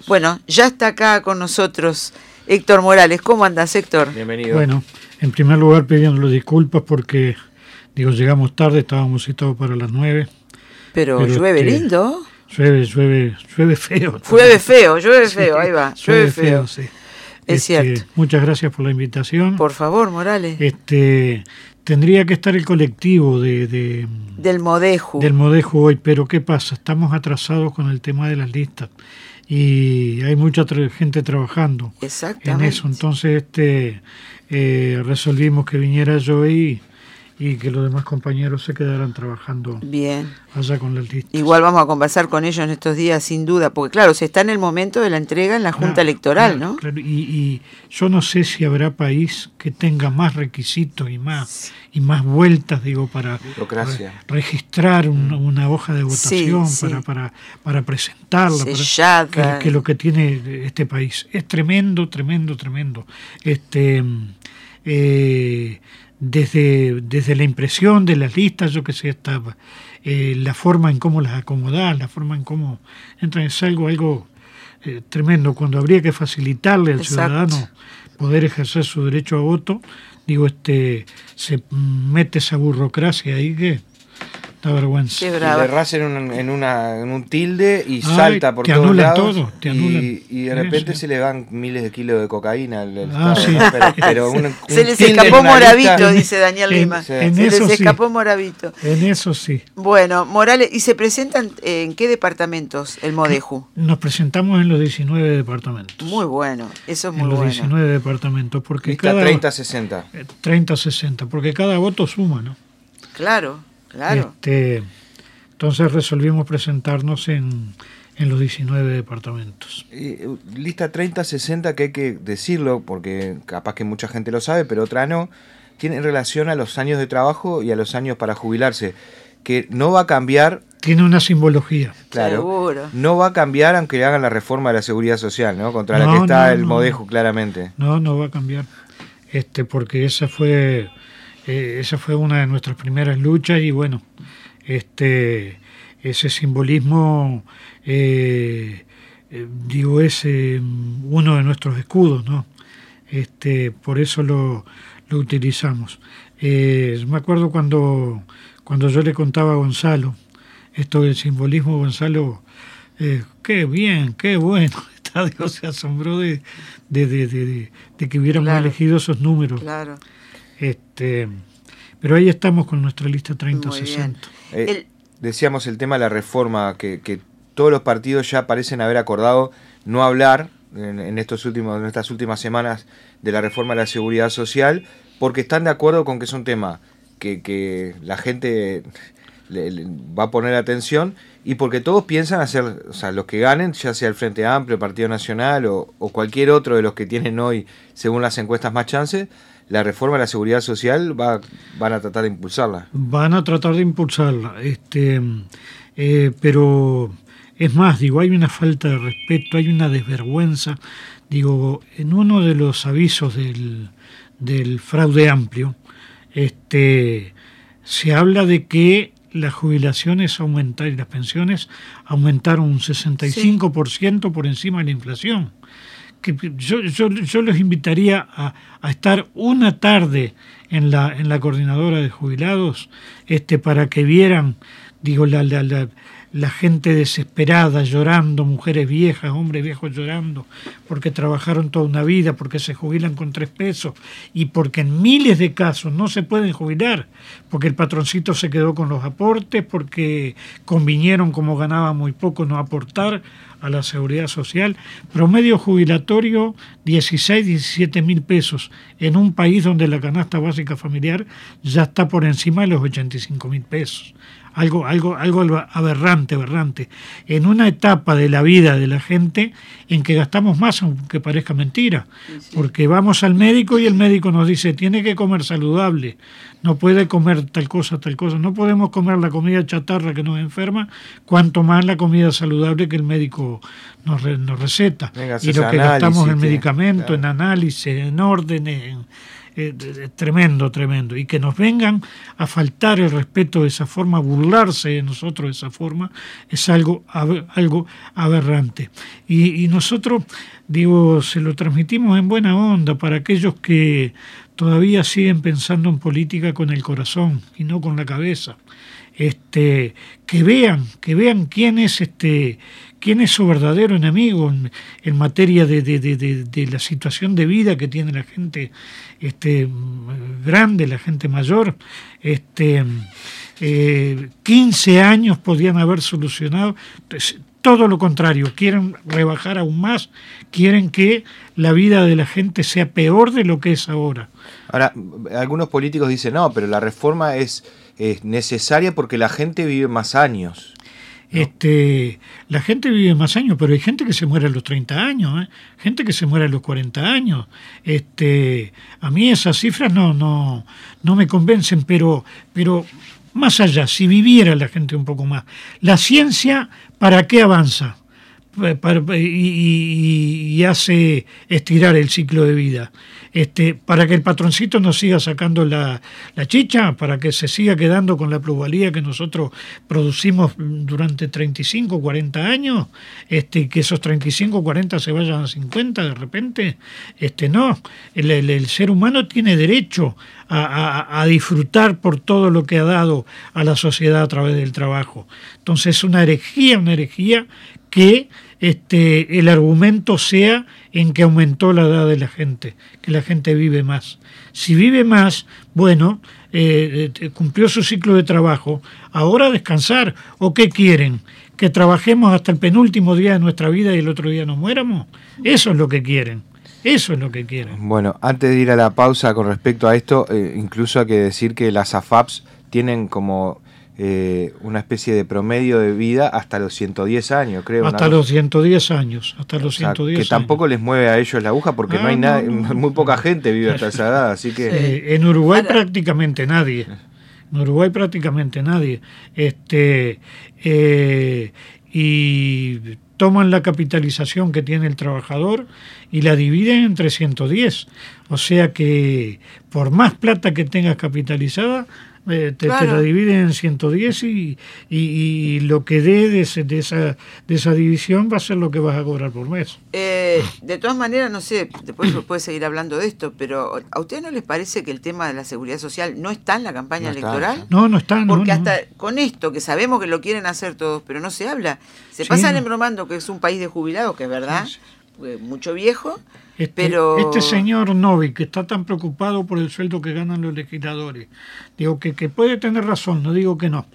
Bueno, ya está acá con nosotros Héctor Morales. ¿Cómo andas, Héctor? Bienvenido. Bueno, en primer lugar pidiéndole disculpas porque, llegamos tarde, estábamos citados para las 9. Pero llueve lindo. Llueve feo. Llueve feo, ahí va. Llueve feo. Sí. Es cierto. Muchas gracias por la invitación. Por favor, Morales. Tendría que estar el colectivo del Modeju. Del Modeju hoy, pero ¿qué pasa? Estamos atrasados con el tema de las listas y hay mucha gente trabajando en eso. Entonces resolvimos que viniera yo y que los demás compañeros se quedaran trabajando bien allá con las listas. Igual vamos a conversar con ellos en estos días, sin duda, porque claro, se está en el momento de la entrega en la Junta Electoral, ¿no? Claro. Y yo no sé si habrá país que tenga más requisitos y más vueltas, para registrar una hoja de votación, para presentarla, sellada, que lo que tiene este país. Es tremendo. Desde la impresión de las listas, yo que sé, la forma en cómo las acomodar, la forma en cómo entran, es algo tremendo. Cuando habría que facilitarle al ciudadano poder ejercer su derecho a voto, se mete esa burocracia ahí que da vergüenza. Y le rasen en un tilde y salta por todos lados. Y de repente se le van miles de kilos de cocaína. Pero se les escapó Moravito, dice Daniel Lima. Se les escapó Moravito. En eso sí. Bueno, Morales, ¿y se presentan en qué departamentos el Modeju? Nos presentamos en los 19 departamentos. Muy bueno, eso es muy bueno. En los 19 departamentos. Porque lista 30-60. 30-60, porque cada voto suma, ¿no? Claro. Entonces resolvimos presentarnos en los 19 departamentos. Lista 30-60, que hay que decirlo, porque capaz que mucha gente lo sabe, pero otra no, tiene relación a los años de trabajo y a los años para jubilarse, que no va a cambiar. Tiene una simbología. Claro. Seguro. No va a cambiar aunque hagan la reforma de la Seguridad Social, ¿no? Contra la que está el Modeju, claramente. No va a cambiar. Porque esa fue una de nuestras primeras luchas y bueno, ese simbolismo, es uno de nuestros escudos, ¿no? Por eso lo utilizamos. Me acuerdo cuando yo le contaba a Gonzalo esto del simbolismo, Gonzalo, qué bien, qué bueno, se asombró de que hubiéramos elegido esos números. Claro. Pero ahí estamos con nuestra lista 30-60. Decíamos el tema de la reforma, que todos los partidos ya parecen haber acordado no hablar en estas últimas semanas de la reforma de la seguridad social, porque están de acuerdo con que es un tema que la gente le va a poner atención y porque todos piensan hacer, los que ganen, ya sea el Frente Amplio, el Partido Nacional o cualquier otro de los que tienen hoy, según las encuestas, más chances, la reforma de la seguridad social van a tratar de impulsarla. Van a tratar de impulsarla, pero es más, hay una falta de respeto, hay una desvergüenza. En uno de los avisos del fraude amplio, se habla de que las jubilaciones aumentaron y las pensiones aumentaron un 65% por encima de la inflación. Que yo los invitaría a estar una tarde en la coordinadora de jubilados, para que vieran, la gente desesperada llorando, mujeres viejas, hombres viejos llorando, porque trabajaron toda una vida, porque se jubilan con 3 pesos y porque en miles de casos no se pueden jubilar, porque el patroncito se quedó con los aportes, porque convinieron, como ganaba muy poco, no aportar a la seguridad social. Promedio jubilatorio 17 mil pesos en un país donde la canasta básica familiar ya está por encima de los 85 mil pesos. Algo aberrante, en una etapa de la vida de la gente en que gastamos más, aunque parezca mentira, porque vamos al médico y el médico nos dice, tiene que comer saludable, no puede comer tal cosa, no podemos comer la comida chatarra que nos enferma, cuanto más la comida saludable que el médico nos receta. Venga, y lo que gastamos en medicamentos, en análisis, en órdenes, tremendo, tremendo. Y que nos vengan a faltar el respeto de esa forma, a burlarse de nosotros de esa forma, es algo aberrante. Y nosotros, digo, se lo transmitimos en buena onda para aquellos que todavía siguen pensando en política con el corazón y no con la cabeza. Que vean quién es su verdadero enemigo en materia de la situación de vida que tiene la gente grande, la gente mayor. 15 años podían haber solucionado. Todo lo contrario, quieren rebajar aún más, quieren que la vida de la gente sea peor de lo que es ahora. Ahora, algunos políticos dicen, no, pero la reforma es necesaria porque la gente vive más años, ¿no? La gente vive más años, pero hay gente que se muere a los 30 años, gente que se muere a los 40 años. A mí esas cifras no me convencen, pero más allá, si viviera la gente un poco más. La ciencia, ¿para qué avanza? Y hace estirar el ciclo de vida. Para que el patroncito nos siga sacando la chicha, para que se siga quedando con la plusvalía que nosotros producimos durante 35, 40 años, que esos 35, 40 se vayan a 50 de repente. No, el ser humano tiene derecho a disfrutar por todo lo que ha dado a la sociedad a través del trabajo. Entonces es una herejía que el argumento sea en que aumentó la edad de la gente, que la gente vive más. Si vive más, bueno, cumplió su ciclo de trabajo, ahora descansar. ¿O qué quieren? ¿Que trabajemos hasta el penúltimo día de nuestra vida y el otro día nos muéramos? Eso es lo que quieren. Eso es lo que quieren. Bueno, antes de ir a la pausa con respecto a esto, incluso hay que decir que las AFAPs tienen como una especie de promedio de vida hasta los 110 años, creo. Hasta los 110 años. Hasta los 110 que tampoco les mueve a ellos la aguja porque no hay nadie, muy poca gente vive hasta esa edad, así que... en Uruguay prácticamente nadie. Y toman la capitalización que tiene el trabajador y la dividen entre 110. O sea que por más plata que tengas capitalizada, te la dividen en 110 y lo que dé de esa división va a ser lo que vas a cobrar por mes. De todas maneras, no sé, después puede seguir hablando de esto, pero ¿a ustedes no les parece que el tema de la seguridad social no está en la campaña electoral? No está. Porque hasta con esto, que sabemos que lo quieren hacer todos, pero no se habla. Se pasan embromando que es un país de jubilados, que es verdad, mucho viejo. Pero este señor Novi, que está tan preocupado por el sueldo que ganan los legisladores, digo que puede tener razón, no digo que no,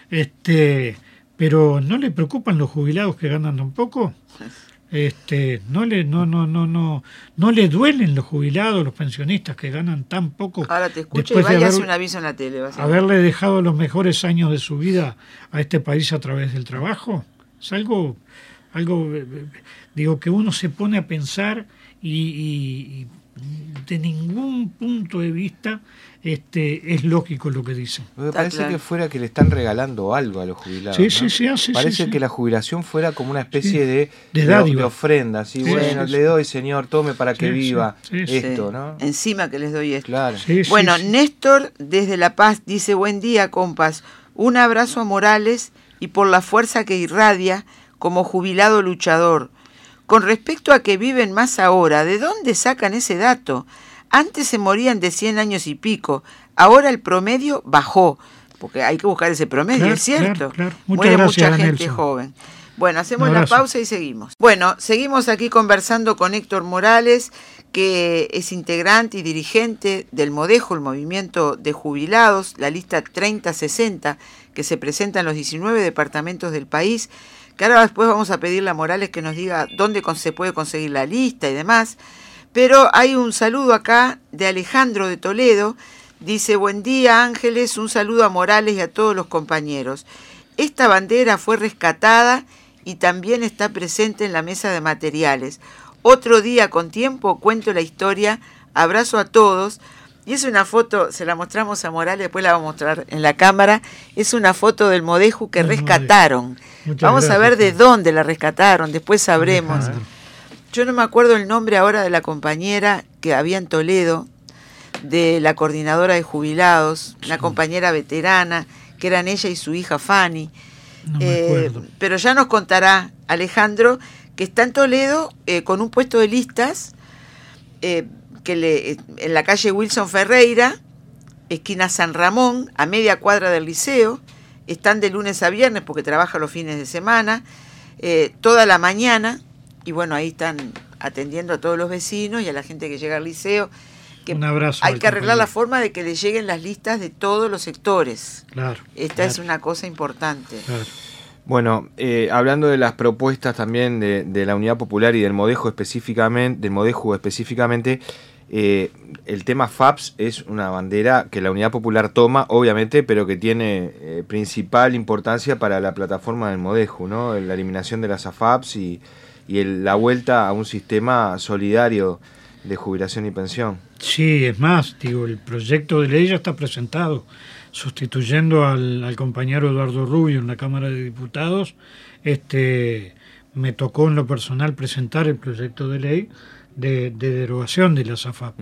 pero ¿no le preocupan los jubilados que ganan tan poco? No le duelen los jubilados, los pensionistas que ganan tan poco. Ahora te escucho y vaya a hacer un aviso en la tele. Haberle dejado los mejores años de su vida a este país a través del trabajo. Es algo digo, que uno se pone a pensar y de ningún punto de vista es lógico lo que dicen. Me parece que fuera que le están regalando algo a los jubilados. Parece que la jubilación fuera como una especie de ofrenda. ¿Sí? Le doy, señor, tome para que viva esto, ¿no? Encima que les doy esto. Claro. Bueno, Néstor desde La Paz dice: buen día, compas. Un abrazo a Morales y por la fuerza que irradia como jubilado luchador. Con respecto a que viven más ahora, ¿de dónde sacan ese dato? Antes se morían de 100 años y pico, ahora el promedio bajó, porque hay que buscar ese promedio, ¿es cierto? Claro. Muere mucha gente Nelson. Joven. Bueno, hacemos la pausa y seguimos. Bueno, seguimos aquí conversando con Héctor Morales, que es integrante y dirigente del MODEJO, el Movimiento de Jubilados, la lista 3060, que se presenta en los 19 departamentos del país, que ahora después vamos a pedirle a Morales que nos diga dónde se puede conseguir la lista y demás. Pero hay un saludo acá de Alejandro de Toledo. Dice: buen día, Ángeles, un saludo a Morales y a todos los compañeros. Esta bandera fue rescatada y también está presente en la mesa de materiales. Otro día con tiempo cuento la historia. Abrazo a todos. Y es una foto, se la mostramos a Morales, después la vamos a mostrar en la cámara. Es una foto del MODEJO que rescataron. Vamos a ver de dónde la rescataron, después sabremos. Yo no me acuerdo el nombre ahora de la compañera que había en Toledo, de la coordinadora de jubilados, una compañera veterana, que eran ella y su hija Fanny. No me acuerdo. Pero ya nos contará Alejandro que está en Toledo con un puesto de listas en la calle Wilson Ferreira, esquina San Ramón, a media cuadra del liceo. Están de lunes a viernes porque trabaja los fines de semana, toda la mañana, y bueno, ahí están atendiendo a todos los vecinos y a la gente que llega al liceo. Que un abrazo. Hay que arreglar la forma de que le lleguen las listas de todos los sectores. Claro. Esta es una cosa importante. Claro. Bueno, hablando de las propuestas también de la Unidad Popular y del Modejo específicamente, el tema FAPS es una bandera que la Unidad Popular toma, obviamente, pero que tiene principal importancia para la plataforma del Modejo, ¿no? La eliminación de las AFAPs y la vuelta a un sistema solidario de jubilación y pensión. Sí, es más, el proyecto de ley ya está presentado, sustituyendo al compañero Eduardo Rubio en la Cámara de Diputados. Me tocó en lo personal presentar el proyecto de ley de derogación de las AFAP,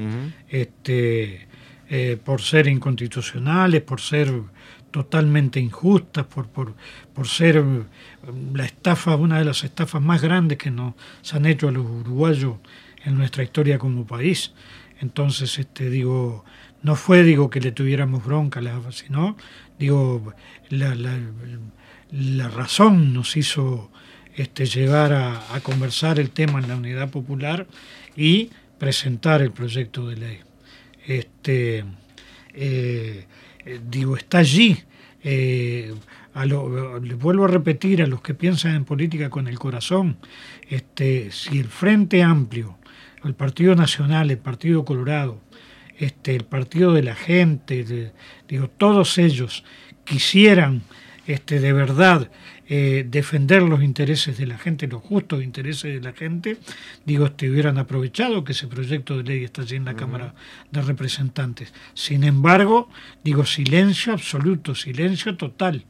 por ser inconstitucionales, por ser totalmente injustas, por ser la estafa, una de las estafas más grandes que nos han hecho a los uruguayos en nuestra historia como país. Entonces, no fue, que le tuviéramos bronca, sino, la razón nos hizo llegar a conversar el tema en la Unidad Popular y presentar el proyecto de ley. Está allí. Le vuelvo a repetir a los que piensan en política con el corazón, si el Frente Amplio, el Partido Nacional, el Partido Colorado, el Partido de la Gente, todos ellos quisieran de verdad defender los intereses de la gente, los justos intereses de la gente, hubieran aprovechado que ese proyecto de ley está allí en la Cámara de Representantes. Sin embargo, silencio absoluto, silencio total,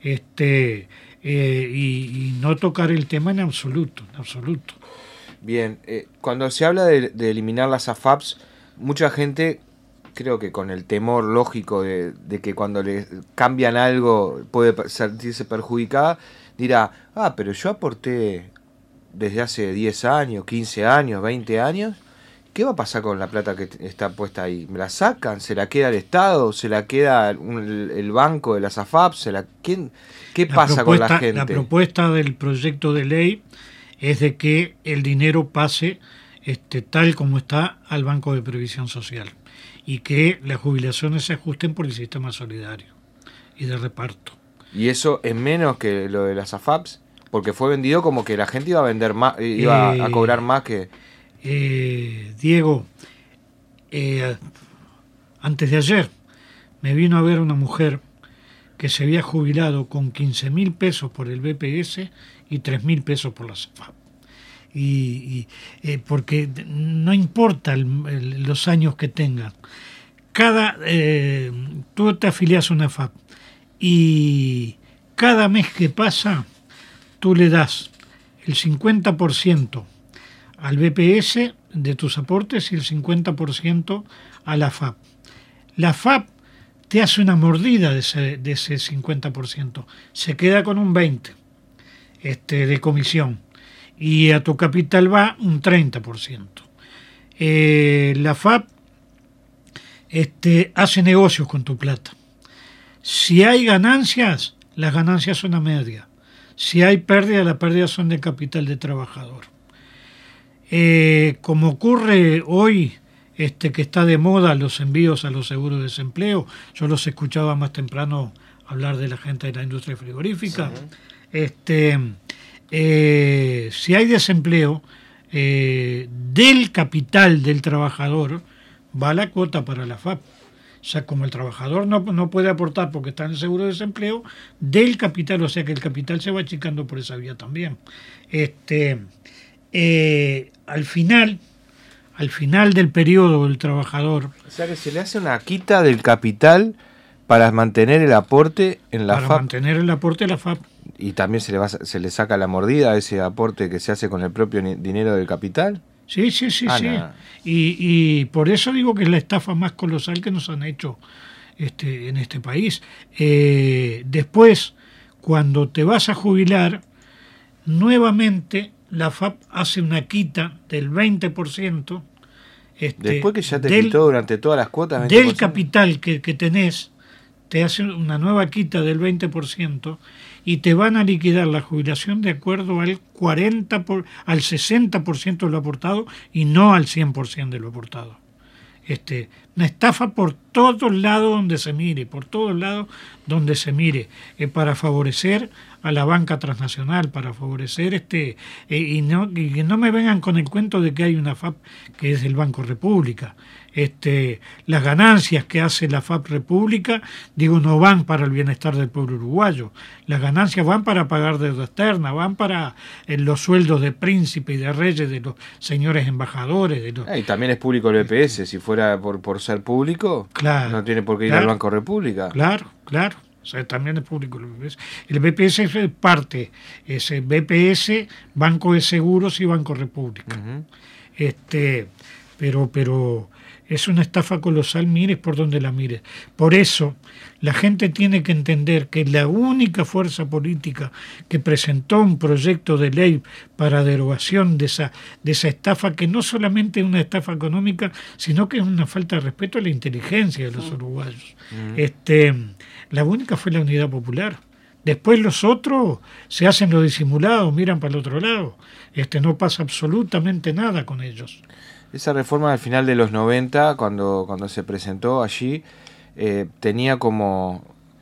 y no tocar el tema en absoluto, en absoluto. Bien, cuando se habla de eliminar las AFAPs, mucha gente, creo que con el temor lógico de que cuando le cambian algo puede sentirse perjudicada, dirá, pero yo aporté desde hace 10 años, 15 años, 20 años, ¿qué va a pasar con la plata que está puesta ahí? ¿Me la sacan? ¿Se la queda el Estado? ¿Se la queda el banco de las AFAPs? ¿Qué pasa con la gente? La propuesta del proyecto de ley es de que el dinero pase tal como está al Banco de Previsión Social y que las jubilaciones se ajusten por el sistema solidario y de reparto. ¿Y eso es menos que lo de las AFAPs? Porque fue vendido como que la gente iba a vender más, iba a cobrar más que... Diego, antes de ayer me vino a ver una mujer que se había jubilado con 15.000 pesos por el BPS y 3.000 pesos por las AFAP. Porque no importa los años que tengan. Tú te afilias a una AFAP y cada mes que pasa tú le das el 50% al BPS de tus aportes y el 50% a la AFAP. La AFAP te hace una mordida de ese 50%, se queda con un 20% de comisión y a tu capital va un 30%. La AFAP hace negocios con tu plata. Si hay ganancias, las ganancias son a media. Si hay pérdida, las pérdidas son de capital de trabajador. Como ocurre hoy, que está de moda los envíos a los seguros de desempleo, yo los escuchaba más temprano hablar de la gente de la industria frigorífica. Sí. Si hay desempleo, del capital del trabajador va la cuota para la FAP. O sea, como el trabajador no puede aportar porque está en el seguro de desempleo, del capital, o sea que el capital se va achicando por esa vía también. Al final del periodo del trabajador... O sea que se le hace una quita del capital para mantener el aporte en la FAP. Para mantener el aporte en la FAP. Y también se le saca la mordida a ese aporte que se hace con el propio dinero del capital. Sí. No. Y por eso digo que es la estafa más colosal que nos han hecho en este país. Después, cuando te vas a jubilar, nuevamente la FAP hace una quita del 20%. Después que ya te quitó durante todas las cuotas, 20%. Del capital que tenés, te hace una nueva quita del 20% y te van a liquidar la jubilación de acuerdo al 60% de lo aportado y no al 100% de lo aportado. Una estafa por todos lados donde se mire, para favorecer a la banca transnacional, para favorecer y que no me vengan con el cuento de que hay una FAP que es del Banco República. Las ganancias que hace la FAP República, no van para el bienestar del pueblo uruguayo. Las ganancias van para pagar deuda externa, van para los sueldos de príncipe y de reyes de los señores embajadores. Y también es público el BPS, si fuera por ser público, claro, no tiene por qué ir al Banco República. Claro. O sea, también es público el BPS. El BPS es parte, es el BPS, Banco de Seguros y Banco República. Uh-huh. Pero es una estafa colosal, mires por donde la mires. Por eso la gente tiene que entender que la única fuerza política que presentó un proyecto de ley para derogación de esa estafa, que no solamente es una estafa económica, sino que es una falta de respeto a la inteligencia de los uruguayos. La única fue la Unidad Popular. Después los otros se hacen los disimulados, miran para el otro lado. No pasa absolutamente nada con ellos. Esa reforma al final de los 90, cuando se presentó allí, tenía como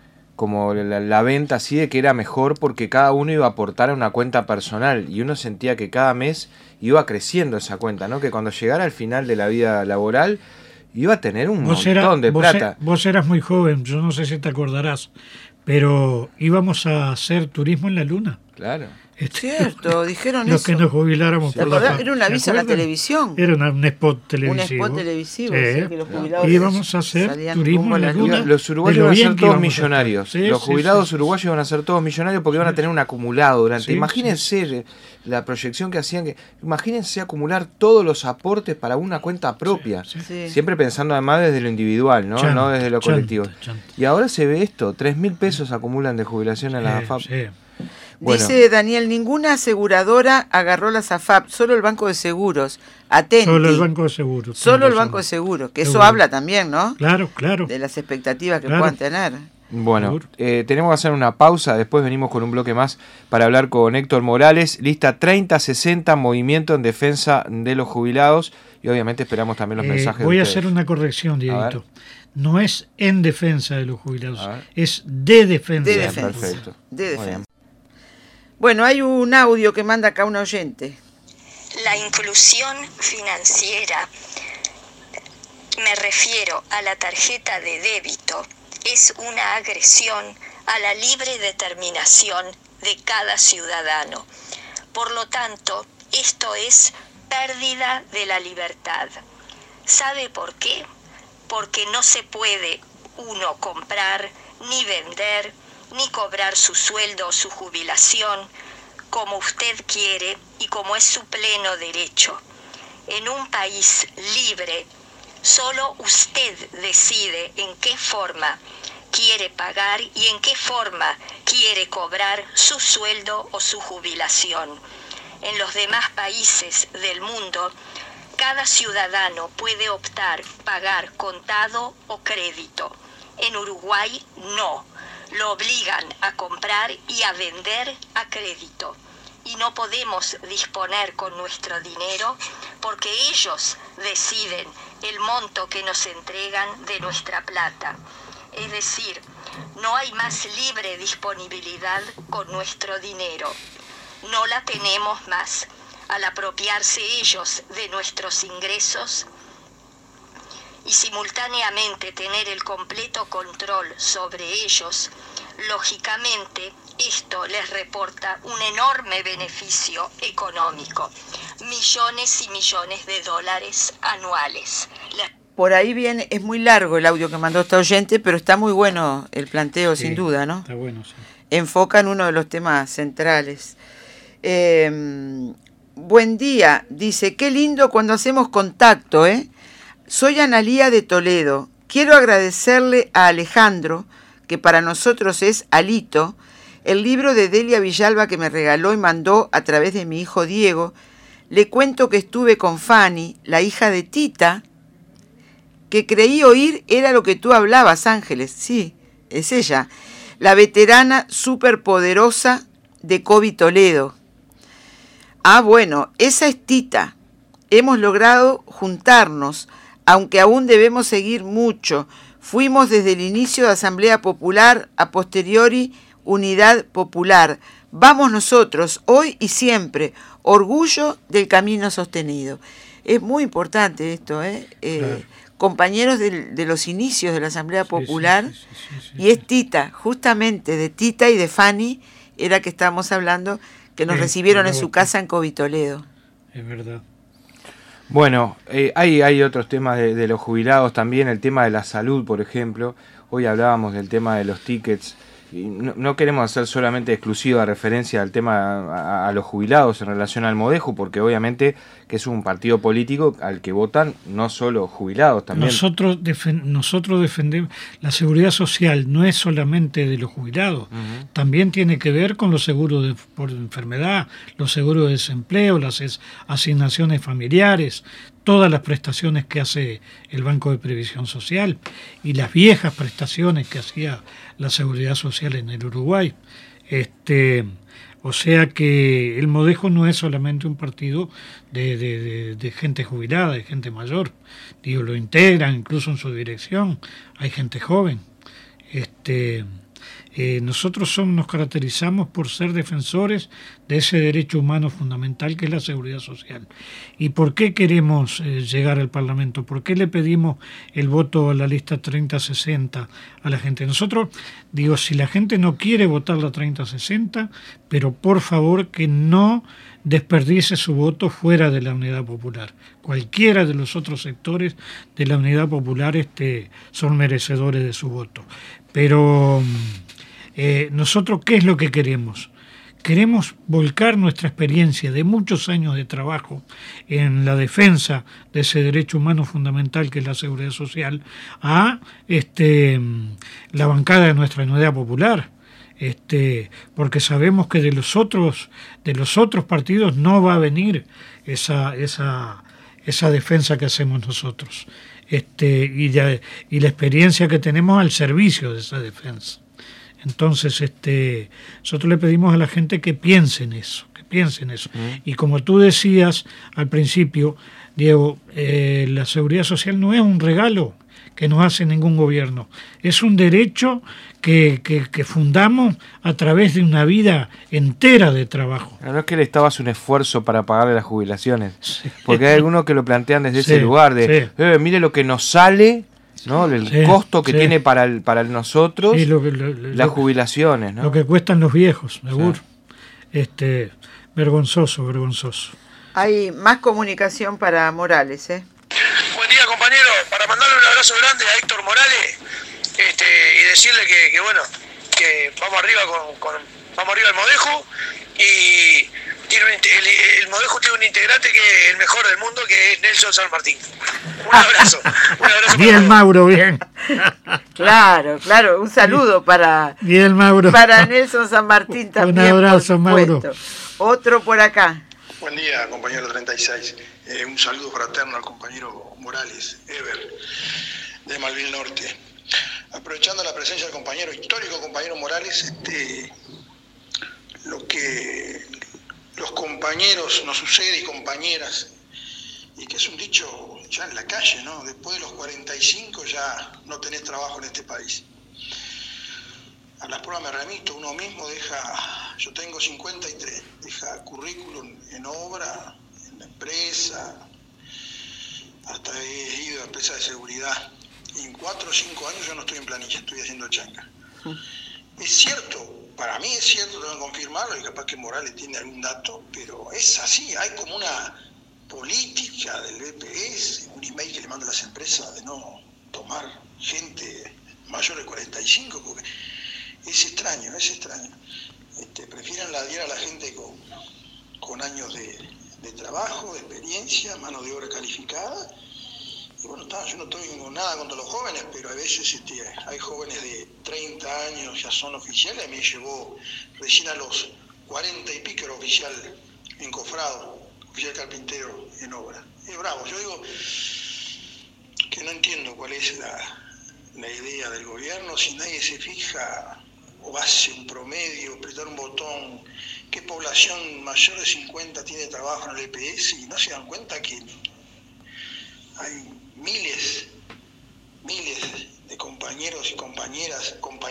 la venta así de que era mejor porque cada uno iba a aportar a una cuenta personal y uno sentía que cada mes iba creciendo esa cuenta, ¿no? Que cuando llegara al final de la vida laboral iba a tener un montón de plata. Vos eras muy joven, yo no sé si te acordarás, pero íbamos a hacer turismo en la Luna. Claro. Cierto, dijeron los eso. Que nos jubiláramos por la FAP. Era un aviso en la televisión. Era un spot televisivo. Un spot televisivo, sí, que los jubilados íbamos a hacer turismo en la Luna. Los uruguayos iban a ser todos millonarios. Los jubilados uruguayos iban a ser todos millonarios porque iban a tener un acumulado durante. Imagínense la proyección que hacían. Imagínense acumular todos los aportes para una cuenta propia. Siempre pensando además desde lo individual, ¿no? No desde lo colectivo. Y ahora se ve esto: 3.000 pesos acumulan de jubilación en la FAP. Bueno. Dice Daniel, ninguna aseguradora agarró las AFAP, solo el Banco de Seguros. Atenti. Solo el Banco de Seguros. Solo el Banco de Seguros, que eso habla también, ¿no? Claro. De las expectativas que puedan tener. Bueno, tenemos que hacer una pausa, después venimos con un bloque más para hablar con Héctor Morales, lista 3060, Movimiento en Defensa de los Jubilados, y obviamente esperamos también los mensajes voy de a ustedes. hacer una corrección, Dieguito. No es en defensa de los jubilados, es de defensa. De defensa. Perfecto. De defensa. Bueno, hay un audio que manda acá un oyente. La inclusión financiera, me refiero a la tarjeta de débito, es una agresión a la libre determinación de cada ciudadano. Por lo tanto, esto es pérdida de la libertad. ¿Sabe por qué? Porque no se puede uno comprar, ni vender, ni cobrar su sueldo o su jubilación como usted quiere y como es su pleno derecho. En un país libre, solo usted decide en qué forma quiere pagar y en qué forma quiere cobrar su sueldo o su jubilación. En los demás países del mundo, cada ciudadano puede optar pagar contado o crédito. En Uruguay no. Lo obligan a comprar y a vender a crédito. Y no podemos disponer con nuestro dinero porque ellos deciden el monto que nos entregan de nuestra plata. Es decir, no hay más libre disponibilidad con nuestro dinero. No la tenemos más. Al apropiarse ellos de nuestros ingresos y simultáneamente tener el completo control sobre ellos, lógicamente esto les reporta un enorme beneficio económico, millones y millones de dólares anuales. Por ahí viene, es muy largo el audio que mandó esta oyente, pero está muy bueno el planteo, sin duda, ¿no? Está bueno, sí. Enfoca en uno de los temas centrales. buen día. Dice, qué lindo cuando hacemos contacto, ¿eh? Soy Analía de Toledo. Quiero agradecerle a Alejandro, que para nosotros es Alito, el libro de Delia Villalba que me regaló y mandó a través de mi hijo Diego. Le cuento que estuve con Fanny, la hija de Tita, que creí oír era lo que tú hablabas, Ángeles. Sí, es ella, la veterana superpoderosa de COVID Toledo. Ah, bueno, esa es Tita. Hemos logrado juntarnos, aunque aún debemos seguir mucho. Fuimos desde el inicio de Asamblea Popular, a posteriori Unidad Popular. Vamos nosotros, hoy y siempre, orgullo del camino sostenido. Es muy importante esto, ¿eh? Claro. Compañeros de los inicios de la Asamblea Popular, sí, y es Tita, justamente de Tita y de Fanny, era que estábamos hablando, que nos recibieron en su casa en COVID Toledo. Es verdad. Bueno, hay otros temas de los jubilados también, el tema de la salud, por ejemplo. Hoy hablábamos del tema de los tickets. Y no queremos hacer solamente exclusiva referencia al tema a los jubilados en relación al Modeju, porque obviamente que es un partido político al que votan no solo jubilados también. Nosotros defendemos la seguridad social, no es solamente de los jubilados, también tiene que ver con los seguros por enfermedad, los seguros de desempleo, las asignaciones familiares, todas las prestaciones que hace el Banco de Previsión Social y las viejas prestaciones que hacía la Seguridad Social en el Uruguay. O sea que el Modeju no es solamente un partido de gente jubilada, de gente mayor. Digo, lo integran incluso en su dirección, hay gente joven. Nosotros nos caracterizamos por ser defensores de ese derecho humano fundamental que es la seguridad social. ¿Y por qué queremos llegar al Parlamento? ¿Por qué le pedimos el voto a la lista 30-60 a la gente? Nosotros, digo, si la gente no quiere votar la 30-60, pero por favor que no desperdicie su voto fuera de la Unidad Popular. Cualquiera de los otros sectores de la Unidad Popular son merecedores de su voto. Pero nosotros, ¿qué es lo que queremos? Queremos volcar nuestra experiencia de muchos años de trabajo en la defensa de ese derecho humano fundamental que es la seguridad social a la bancada de nuestra Unidad Popular. Porque sabemos que de los otros partidos no va a venir esa defensa que hacemos nosotros. Y la experiencia que tenemos al servicio de esa defensa. Entonces, nosotros le pedimos a la gente que piense en eso. Y como tú decías al principio, Diego, la seguridad social no es un regalo que nos hace ningún gobierno, es un derecho que fundamos a través de una vida entera de trabajo. No es que el Estado hace un esfuerzo para pagarle las jubilaciones, porque hay algunos que lo plantean desde ese lugar de, mire lo que nos sale, ¿no? El costo que tiene para nosotros las jubilaciones, ¿no? Lo que cuestan los viejos, seguro. Vergonzoso. Hay más comunicación para Morales, Buen día, compañero. Para mandarle un abrazo grande a Héctor Morales y decirle que bueno, que vamos arriba vamos arriba al Modeju y el Modeju tiene un integrante que es el mejor del mundo, que es Nelson San Martín. Un abrazo. Bien, Mauro, bien. Claro, un saludo para Mauro. Para Nelson San Martín también. Un abrazo, Mauro. Otro por acá. Buen día, compañero 36. Un saludo fraterno al compañero Morales, Ever, de Malvin Norte. Aprovechando la presencia del compañero, histórico compañero Morales, lo que los compañeros nos sucede y compañeras, y que es un dicho ya en la calle, ¿no? Después de los 45 ya no tenés trabajo en este país. A las pruebas me remito, uno mismo yo tengo 53, deja currículum en obra, en la empresa, hasta he ido a empresas de seguridad. Y en 4 o 5 años yo no estoy en planilla, estoy haciendo changa. Es cierto, para mí es cierto, tengo que confirmarlo, y capaz que Morales tiene algún dato, pero es así, hay como una política del BPS, un email que le manda a las empresas de no tomar gente mayor de 45, porque es extraño. Prefieren ladear a la gente con años de de trabajo, de experiencia, mano de obra calificada. Y bueno, yo no tengo nada contra los jóvenes, pero a veces hay jóvenes de 30 años, ya son oficiales. A mí llegó recién a los 40 y pico, era oficial encofrado, oficial carpintero en obra. Es bravo. Yo digo que no entiendo cuál es la idea del gobierno, si nadie se fija o hace un promedio, apretar un botón, qué población mayor de 50 tiene trabajo en el EPS, y no se dan cuenta que hay miles de compañeros y compañeras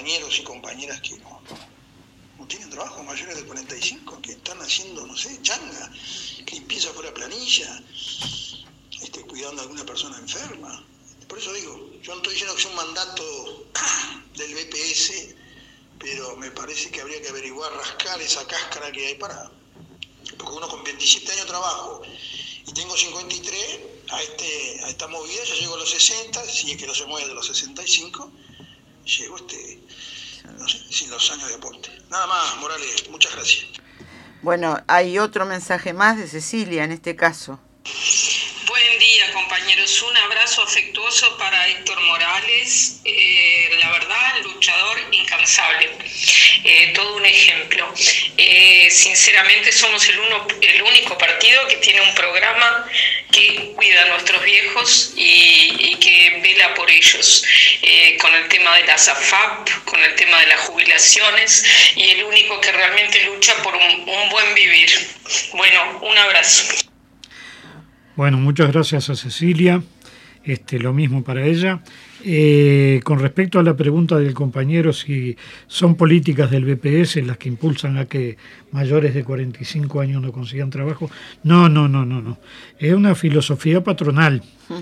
que no tienen trabajo, mayores de 45, que están haciendo, no sé, changa, que empieza por la planilla, cuidando a alguna persona enferma. Por eso digo, yo no estoy diciendo que sea un mandato del BPS, pero me parece que habría que averiguar, rascar esa cáscara que hay porque uno con 27 años de trabajo y tengo 53, a esta movida ya llego a los 60, si es que no se mueve de los 65, llego no sé, sin los años de aporte. Nada más, Morales, muchas gracias. Bueno, hay otro mensaje más de Cecilia en este caso. Buen día, compañeros. Un abrazo afectuoso para Héctor Morales, la verdad, luchador incansable, todo un ejemplo. Sinceramente somos el único partido que tiene un programa que cuida a nuestros viejos y que vela por ellos, con el tema de las AFAP, con el tema de las jubilaciones, y el único que realmente lucha por un buen vivir. Bueno, un abrazo. Bueno, muchas gracias a Cecilia, lo mismo para ella. Con respecto a la pregunta del compañero, si son políticas del BPS las que impulsan a que mayores de 45 años no consigan trabajo, no. Es una filosofía patronal.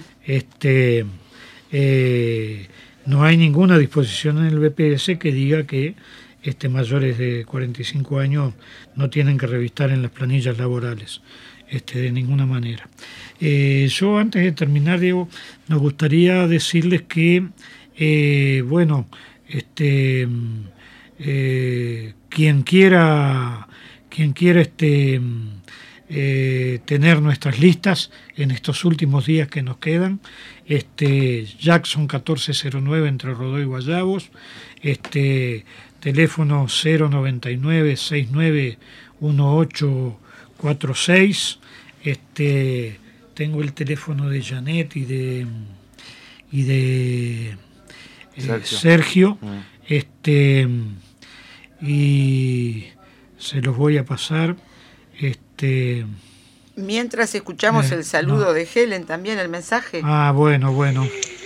No hay ninguna disposición en el BPS que diga que mayores de 45 años no tienen que revistar en las planillas laborales. De ninguna manera. Yo, antes de terminar, Diego, nos gustaría decirles que, quien quiera tener nuestras listas en estos últimos días que nos quedan, Jackson 1409 entre Rodó y Guayabos, teléfono 099 69 1846. Tengo el teléfono de Janet y de Sergio, y se los voy a pasar. Mientras escuchamos el saludo de Helen, también el mensaje. Bueno. Buen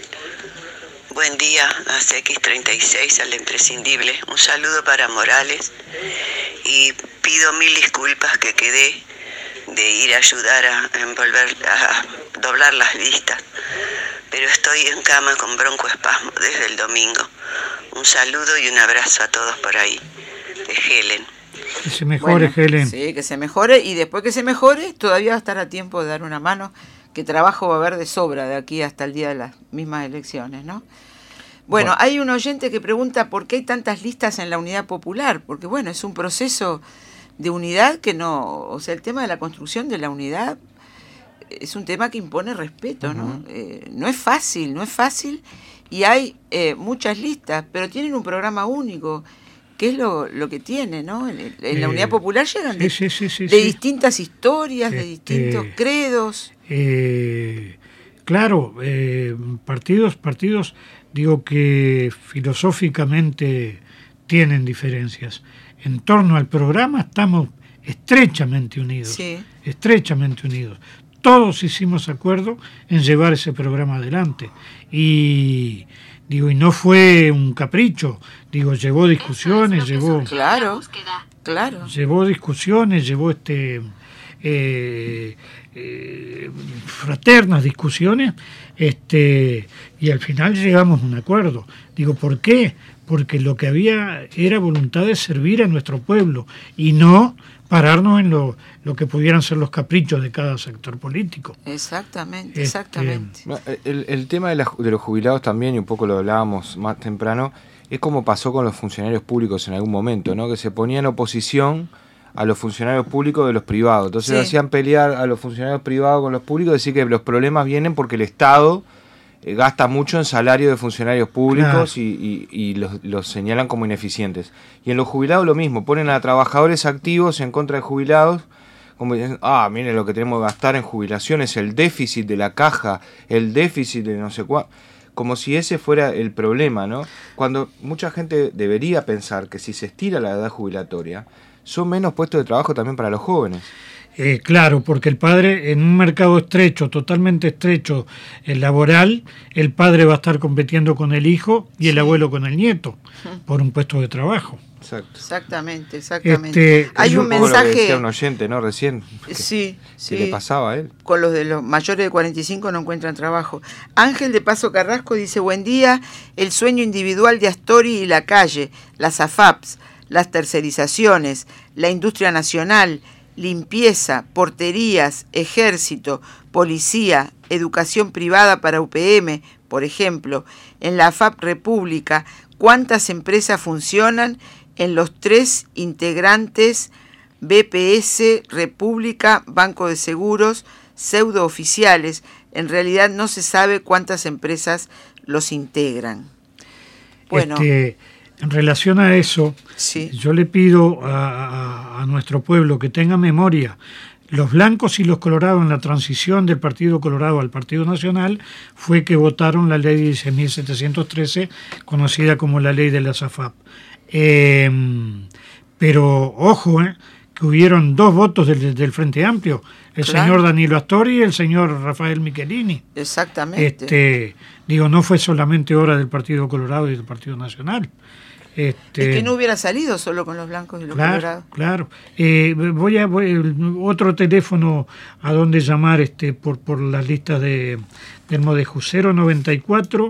día a CX36, al imprescindible. Un saludo para Morales y pido mil disculpas que quedé de ir a ayudar a doblar las listas, pero estoy en cama con broncoespasmo desde el domingo. Un saludo y un abrazo a todos por ahí, de Helen. Que se mejore, Helen. Sí, que se mejore, y después que se mejore todavía va a estar a tiempo de dar una mano, que trabajo va a haber de sobra de aquí hasta el día de las mismas elecciones, ¿no? Bueno, hay un oyente que pregunta por qué hay tantas listas en la Unidad Popular, porque es un proceso de unidad que el tema de la construcción de la unidad es un tema que impone respeto, ¿no? No es fácil, y hay muchas listas, pero tienen un programa único, que es lo que tiene, ¿no? En la Unidad Popular llegan de distintas historias, de distintos credos. Claro, partidos, digo que filosóficamente tienen diferencias. En torno al programa estamos estrechamente unidos. Todos hicimos acuerdo en llevar ese programa adelante. Y no fue un capricho. Llevó discusiones, llevó fraternas discusiones, y al final llegamos a un acuerdo. ¿Por qué? Porque lo que había era voluntad de servir a nuestro pueblo y no pararnos en lo que pudieran ser los caprichos de cada sector político. Exactamente. El tema de los jubilados también, y un poco lo hablábamos más temprano, es como pasó con los funcionarios públicos en algún momento, ¿no? Que se ponían en oposición a los funcionarios públicos de los privados. Entonces Sí. hacían pelear a los funcionarios privados con los públicos, decir que los problemas vienen porque el Estado gasta mucho en salario de funcionarios públicos. Claro. y los señalan como ineficientes. Y en los jubilados lo mismo, ponen a trabajadores activos en contra de jubilados, como dicen, miren lo que tenemos que gastar en jubilaciones, el déficit de la caja, el déficit de no sé cuánto, como si ese fuera el problema, ¿no? Cuando mucha gente debería pensar que si se estira la edad jubilatoria, son menos puestos de trabajo también para los jóvenes. Claro, porque el padre, en un mercado estrecho, totalmente estrecho, el laboral, el padre va a estar compitiendo con el hijo y el abuelo con el nieto, por un puesto de trabajo. Exacto. Exactamente. Hay un mensaje. Lo que decía un oyente, ¿no? Recién. Sí. ¿Qué le pasaba a él? Con los de los mayores de 45 no encuentran trabajo. Ángel de Paso Carrasco dice: buen día, el sueño individual de Astori y la calle, las AFAPs, las tercerizaciones, la industria nacional, limpieza, porterías, ejército, policía, educación privada para UPM, por ejemplo. En la AFAP República, ¿cuántas empresas funcionan en los 3 integrantes BPS, República, Banco de Seguros, pseudooficiales? En realidad no se sabe cuántas empresas los integran. Bueno, en relación a eso, sí. Yo le pido a nuestro pueblo que tenga memoria. Los blancos y los colorados en la transición del Partido Colorado al Partido Nacional fue que votaron la ley 16.713, conocida como la ley de la AFAP. Pero ojo, que hubieron 2 votos del Frente Amplio, el señor Danilo Astori y el señor Rafael Michelini. Exactamente. No fue solamente obra del Partido Colorado y del Partido Nacional. Es que no hubiera salido solo con los blancos y los colorados. Claro. Voy otro teléfono a donde llamar por las listas del Modeju: 094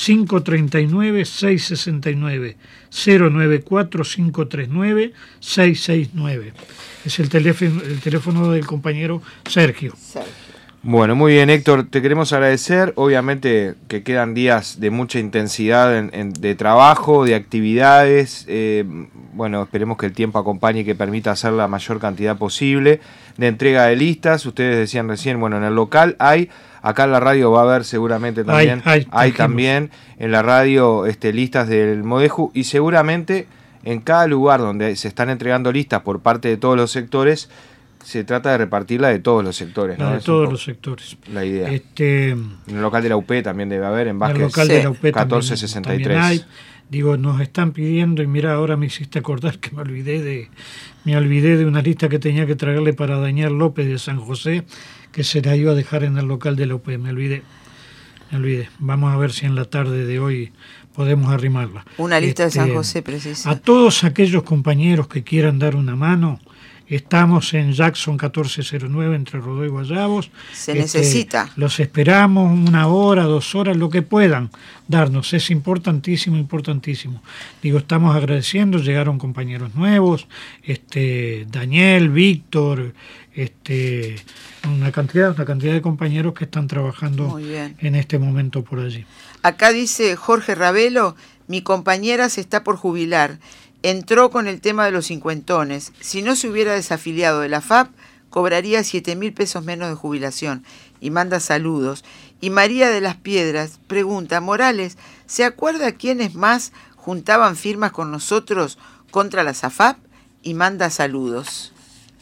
539 669, 094 539 669. Es el teléfono del compañero Sergio. Bueno, muy bien, Héctor, te queremos agradecer. Obviamente que quedan días de mucha intensidad de trabajo, de actividades. Esperemos que el tiempo acompañe y que permita hacer la mayor cantidad posible de entrega de listas. Ustedes decían recién, en el local hay, acá en la radio va a haber seguramente también, hay también en la radio listas del Modeju, y seguramente en cada lugar donde se están entregando listas por parte de todos los sectores, se trata de repartirla de todos los sectores, ¿no? De todos los sectores. La idea. En el local de la UP también debe haber, en Vázquez, el local de la UP 1463. También hay. Nos están pidiendo, y mira, ahora me hiciste acordar que me olvidé de una lista que tenía que traerle para Daniel López de San José, que se la iba a dejar en el local de la UP. Me olvidé. Vamos a ver si en la tarde de hoy podemos arrimarla. Una lista de San José precisa. A todos aquellos compañeros que quieran dar una mano, estamos en Jackson 1409 entre Rodó y Guayabos. Se necesita. Los esperamos 1 hora, 2 horas, lo que puedan darnos. Es importantísimo. Estamos agradeciendo, llegaron compañeros nuevos, Daniel, Víctor, una cantidad de compañeros que están trabajando en este momento por allí. Acá dice Jorge Ravelo: mi compañera se está por jubilar. Entró con el tema de los cincuentones. Si no se hubiera desafiliado de la FAP, cobraría 7.000 pesos menos de jubilación. Y manda saludos. Y María de las Piedras pregunta: Morales, ¿se acuerda quiénes más juntaban firmas con nosotros contra la AFAP? Y manda saludos.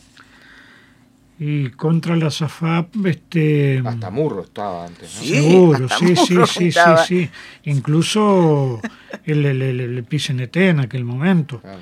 Y contra la AFAP, hasta Murro estaba antes, ¿no? Seguro, sí. Incluso el PCNT en aquel momento. Claro.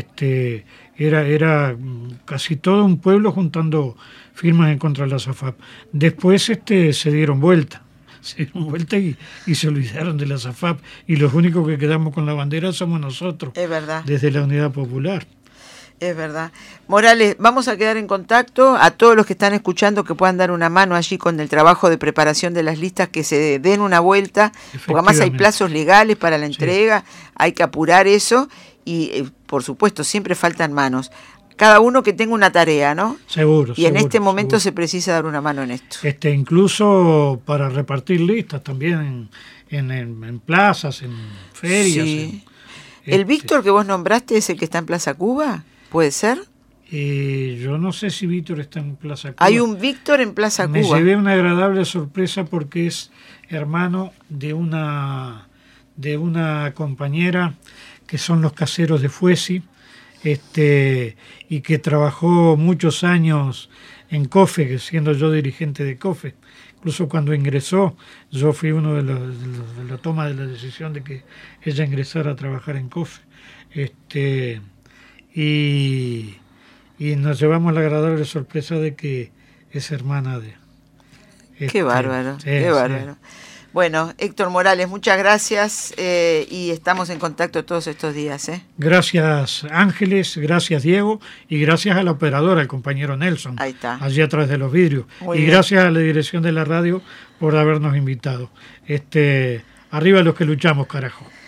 Era casi todo un pueblo juntando firmas en contra de la AFAP. Después se dieron vuelta. Y se olvidaron de la AFAP. Y los únicos que quedamos con la bandera somos nosotros. Es verdad. Desde la Unidad Popular. Es verdad. Morales, vamos a quedar en contacto. A todos los que están escuchando, que puedan dar una mano allí con el trabajo de preparación de las listas, que se den una vuelta, porque además hay plazos legales para la entrega, hay que apurar eso y, por supuesto, siempre faltan manos. Cada uno que tenga una tarea, ¿no? Seguro. Y en este momento se precisa dar una mano en esto. Incluso para repartir listas también en plazas, en ferias. Sí. ¿El Víctor que vos nombraste es el que está en Plaza Cuba? ¿Puede ser? Yo no sé si Víctor está en Plaza Cuba. Hay un Víctor en Plaza Cuba. Me llevé una agradable sorpresa porque es hermano de una compañera que son los caseros de Fuesi, y que trabajó muchos años en COFE, siendo yo dirigente de COFE. Incluso cuando ingresó, yo fui uno de la toma de la decisión de que ella ingresara a trabajar en COFE. Y nos llevamos la agradable sorpresa de que es hermana de... Qué bárbaro, qué bárbaro. Bueno, Héctor Morales, muchas gracias y estamos en contacto todos estos días. Gracias Ángeles, gracias Diego y gracias a la operadora, el compañero Nelson, ahí está, allí atrás de los vidrios. Muy y bien. Gracias a la dirección de la radio por habernos invitado. Arriba los que luchamos, carajo.